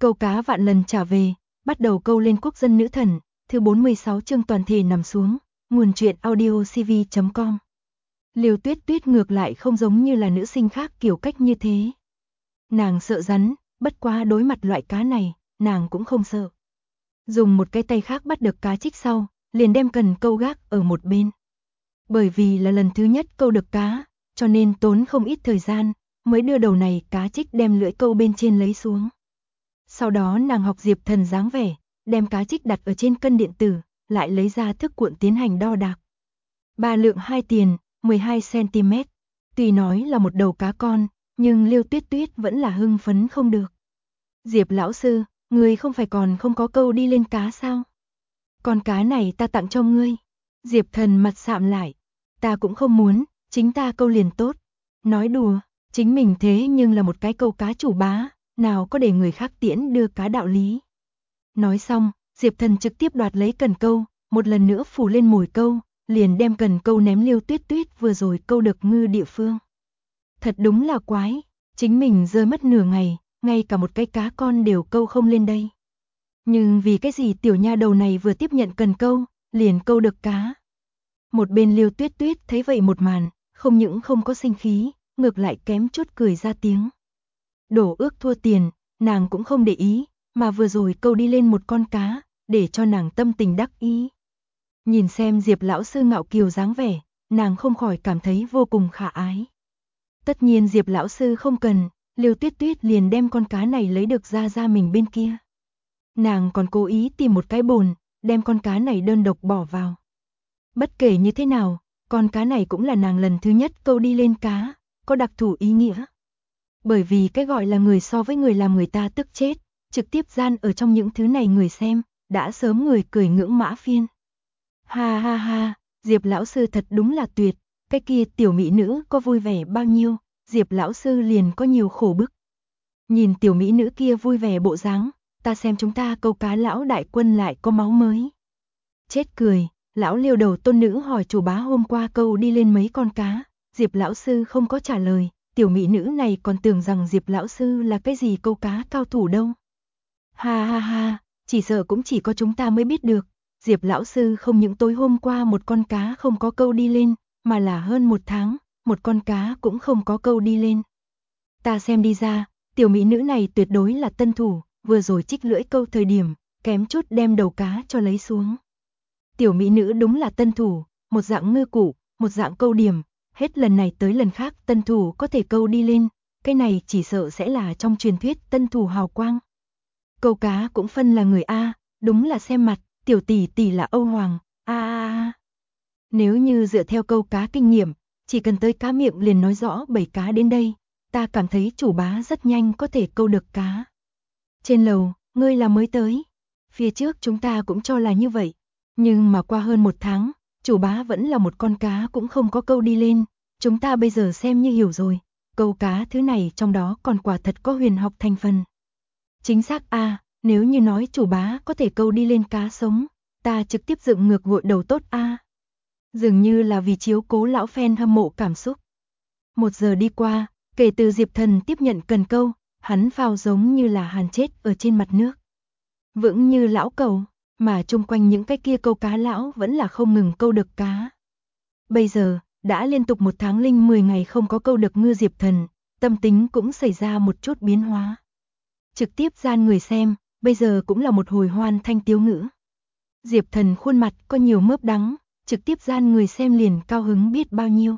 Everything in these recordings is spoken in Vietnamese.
Câu cá vạn lần trả về, bắt đầu câu lên quốc dân nữ thần, thứ 46 chương toàn thể nằm xuống, nguồn truyện audiocv.com. Liêu Tuyết Tuyết ngược lại không giống như là nữ sinh khác kiểu cách như thế. Nàng sợ rắn, bất quá đối mặt loại cá này, nàng cũng không sợ. Dùng một cái tay khác bắt được cá trích sau, liền đem cần câu gác ở một bên. Bởi vì là lần thứ nhất câu được cá, cho nên tốn không ít thời gian, mới đưa đầu này cá trích đem lưỡi câu bên trên lấy xuống. Sau đó nàng học Diệp Thần dáng vẻ, đem cá trích đặt ở trên cân điện tử, lại lấy ra thước cuộn tiến hành đo đạc. 3 lượng 2 tiền, 12 cm. Tuy nói là một đầu cá con, nhưng Liêu Tuyết Tuyết vẫn là hưng phấn không được. Diệp lão sư, ngươi không phải còn không có câu đi lên cá sao? Con cá này ta tặng cho ngươi. Diệp Thần mặt sạm lại. Ta cũng không muốn, chính ta câu liền tốt. Nói đùa, chính mình thế nhưng là một cái câu cá chủ bá, nào có để người khác tiễn đưa cá đạo lý. Nói xong, Diệp Thần trực tiếp đoạt lấy cần câu, một lần nữa phủ lên mồi câu, liền đem cần câu ném Liêu Tuyết Tuyết vừa rồi câu được ngư địa phương. Thật đúng là quái, chính mình rơi mất nửa ngày, ngay cả một cái cá con đều câu không lên đây. Nhưng vì cái gì tiểu nha đầu này vừa tiếp nhận cần câu, liền câu được cá. Một bên Liêu Tuyết Tuyết thấy vậy một màn, không những không có sinh khí, ngược lại kém chút cười ra tiếng. Đổ ước thua tiền, nàng cũng không để ý, mà vừa rồi câu đi lên một con cá, để cho nàng tâm tình đắc ý. Nhìn xem Diệp lão sư ngạo kiều dáng vẻ, nàng không khỏi cảm thấy vô cùng khả ái. Tất nhiên Diệp lão sư không cần, Liêu Tuyết Tuyết liền đem con cá này lấy được ra mình bên kia. Nàng còn cố ý tìm một cái bồn, đem con cá này đơn độc bỏ vào. Bất kể như thế nào, con cá này cũng là nàng lần thứ nhất câu đi lên cá, có đặc thù ý nghĩa. Bởi vì cái gọi là người so với người làm người ta tức chết, trực tiếp gian ở trong những thứ này người xem, đã sớm người cười ngưỡng mã phiên. Ha ha ha, Diệp lão sư thật đúng là tuyệt, cái kia tiểu mỹ nữ có vui vẻ bao nhiêu, Diệp lão sư liền có nhiều khổ bức. Nhìn tiểu mỹ nữ kia vui vẻ bộ dáng, ta xem chúng ta câu cá lão đại quân lại có máu mới. Chết cười, lão Liêu đầu tôn nữ hỏi chủ bá hôm qua câu đi lên mấy con cá, Diệp lão sư không có trả lời, tiểu mỹ nữ này còn tưởng rằng Diệp lão sư là cái gì câu cá cao thủ đâu. Ha ha ha, chỉ sợ cũng chỉ có chúng ta mới biết được, Diệp lão sư không những tối hôm qua một con cá không có câu đi lên, mà là hơn một tháng, một con cá cũng không có câu đi lên. Ta xem đi ra, tiểu mỹ nữ này tuyệt đối là tân thủ, vừa rồi trích lưỡi câu thời điểm, kém chút đem đầu cá cho lấy xuống. Tiểu mỹ nữ đúng là tân thủ, một dạng ngư cụ, một dạng câu điểm, hết lần này tới lần khác tân thủ có thể câu đi lên, cái này chỉ sợ sẽ là trong truyền thuyết tân thủ hào quang. Câu cá cũng phân là người A, đúng là xem mặt, tiểu tỷ tỷ là Âu Hoàng, a. Nếu như dựa theo câu cá kinh nghiệm, chỉ cần tới cá miệng liền nói rõ 7 cá đến đây, ta cảm thấy chủ bá rất nhanh có thể câu được cá. Trên lầu, ngươi là mới tới. Phía trước chúng ta cũng cho là như vậy, nhưng mà qua hơn một tháng, chủ bá vẫn là một con cá cũng không có câu đi lên, chúng ta bây giờ xem như hiểu rồi, câu cá thứ này trong đó còn quả thật có huyền học thành phần. Chính xác a, nếu như nói chủ bá có thể câu đi lên cá sống, ta trực tiếp dựng ngược gội đầu tốt a. Dường như là vì chiếu cố lão fan hâm mộ cảm xúc. 1 giờ đi qua, kể từ Diệp Thần tiếp nhận cần câu, hắn phao giống như là hàn chết ở trên mặt nước. Vững như lão cầu, mà chung quanh những cái kia câu cá lão vẫn là không ngừng câu được cá. Bây giờ, đã liên tục 1 tháng linh 10 ngày không có câu được ngư Diệp Thần, tâm tính cũng xảy ra một chút biến hóa. Trực tiếp gian người xem, bây giờ cũng là một hồi hoan thanh tiếu ngữ. Diệp Thần khuôn mặt có nhiều mớp đắng, trực tiếp gian người xem liền cao hứng biết bao nhiêu.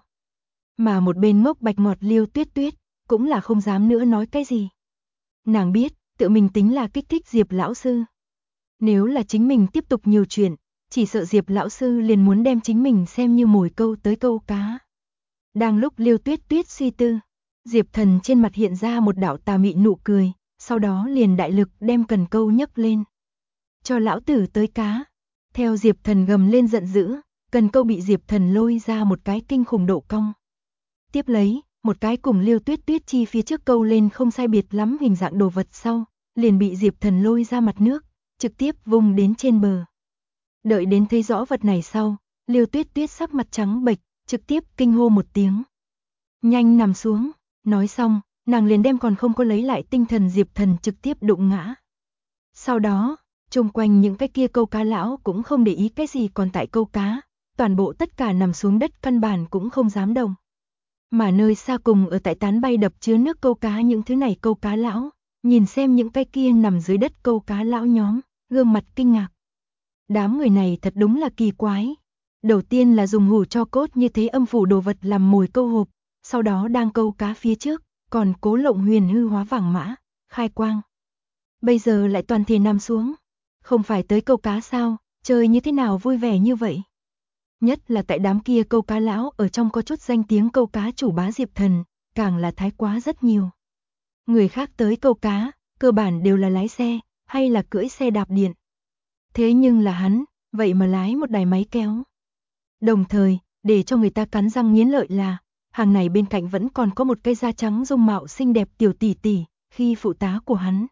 Mà một bên ngốc bạch ngọt Liêu Tuyết Tuyết, cũng là không dám nữa nói cái gì. Nàng biết, tự mình tính là kích thích Diệp lão sư. Nếu là chính mình tiếp tục nhiều chuyện, chỉ sợ Diệp lão sư liền muốn đem chính mình xem như mồi câu tới câu cá. Đang lúc Liêu Tuyết Tuyết suy tư, Diệp Thần trên mặt hiện ra một đạo tà mị nụ cười, sau đó liền đại lực đem cần câu nhấc lên. Cho lão tử tới cá. Theo Diệp Thần gầm lên giận dữ, cần câu bị Diệp Thần lôi ra một cái kinh khủng độ cong. Tiếp lấy, một cái cùng Liêu Tuyết Tuyết chi phía trước câu lên không sai biệt lắm hình dạng đồ vật sau, liền bị Diệp Thần lôi ra mặt nước, trực tiếp vung đến trên bờ. Đợi đến thấy rõ vật này sau, Liêu Tuyết Tuyết sắc mặt trắng bệch, trực tiếp kinh hô một tiếng. Nhanh nằm xuống, nói xong, nàng liền đem còn không có lấy lại tinh thần Diệp Thần trực tiếp đụng ngã. Sau đó, chung quanh những cái kia câu cá lão cũng không để ý cái gì còn tại câu cá, toàn bộ tất cả nằm xuống đất căn bản cũng không dám động. Mà nơi xa cùng ở tại tán bay đập chứa nước câu cá những thứ này câu cá lão, nhìn xem những cái kia nằm dưới đất câu cá lão nhóm, gương mặt kinh ngạc. Đám người này thật đúng là kỳ quái. Đầu tiên là dùng hủ tro cốt như thế âm phủ đồ vật làm mồi câu hộp, sau đó đang câu cá phía trước, còn cố lộng huyền hư hóa vàng mã, khai quang. Bây giờ lại toàn thể nằm xuống. Không phải tới câu cá sao, chơi như thế nào vui vẻ như vậy. Nhất là tại đám kia câu cá lão ở trong có chút danh tiếng câu cá chủ bá Diệp Thần, càng là thái quá rất nhiều. Người khác tới câu cá, cơ bản đều là lái xe, hay là cưỡi xe đạp điện. Thế nhưng là hắn, vậy mà lái một đài máy kéo. Đồng thời, để cho người ta cắn răng nghiến lợi là, hàng này bên cạnh vẫn còn có một cây da trắng dung mạo xinh đẹp tiểu tỷ tỷ, khi phụ tá của hắn.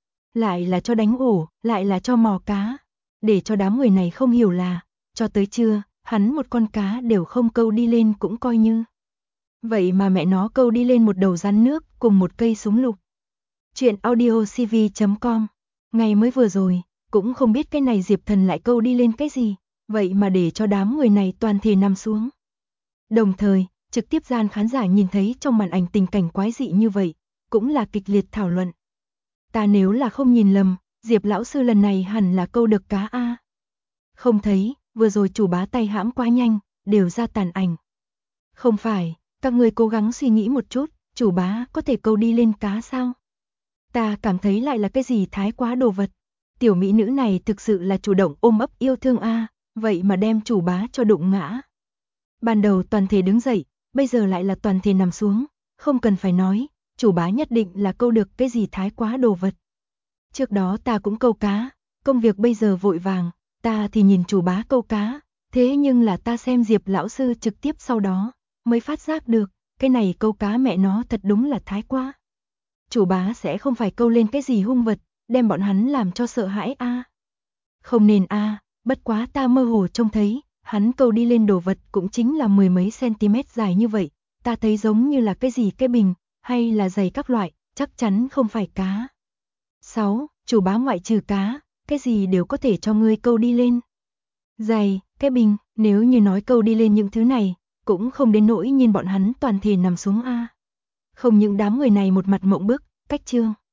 Lại là cho đánh ổ, lại là cho mò cá. Để cho đám người này không hiểu là, cho tới trưa, hắn một con cá đều không câu đi lên cũng coi như. Vậy mà mẹ nó câu đi lên một đầu rắn nước cùng một cây súng lục. Chuyện audiocv.com. Ngày mới vừa rồi, cũng không biết cái này Diệp Thần lại câu đi lên cái gì, vậy mà để cho đám người này toàn thể nằm xuống. Đồng thời, trực tiếp gian khán giả nhìn thấy trong màn ảnh tình cảnh quái dị như vậy, cũng là kịch liệt thảo luận. Ta nếu là không nhìn lầm, Diệp lão sư lần này hẳn là câu được cá a. Không thấy, vừa rồi chủ bá tay hãm quá nhanh, đều ra tàn ảnh. Không phải, các người cố gắng suy nghĩ một chút, chủ bá có thể câu đi lên cá sao? Ta cảm thấy lại là cái gì thái quá đồ vật. Tiểu mỹ nữ này thực sự là chủ động ôm ấp yêu thương a, vậy mà đem chủ bá cho đụng ngã. Ban đầu toàn thể đứng dậy, bây giờ lại là toàn thể nằm xuống, không cần phải nói, chủ bá nhất định là câu được cái gì thái quá đồ vật. Trước đó ta cũng câu cá, công việc bây giờ vội vàng, ta thì nhìn chủ bá câu cá, thế nhưng là ta xem Diệp lão sư trực tiếp sau đó, mới phát giác được, cái này câu cá mẹ nó thật đúng là thái quá. Chủ bá sẽ không phải câu lên cái gì hung vật, đem bọn hắn làm cho sợ hãi a. Không nên a, bất quá ta mơ hồ trông thấy, hắn câu đi lên đồ vật cũng chính là mười mấy cm dài như vậy, ta thấy giống như là cái gì cái bình, hay là giày các loại, chắc chắn không phải cá. 6. Chủ bá ngoại trừ cá, cái gì đều có thể cho ngươi câu đi lên. Giày, cái bình, nếu như nói câu đi lên những thứ này, cũng không đến nỗi nhìn bọn hắn toàn thể nằm xuống a. Không những đám người này một mặt mộng bức, cách chương.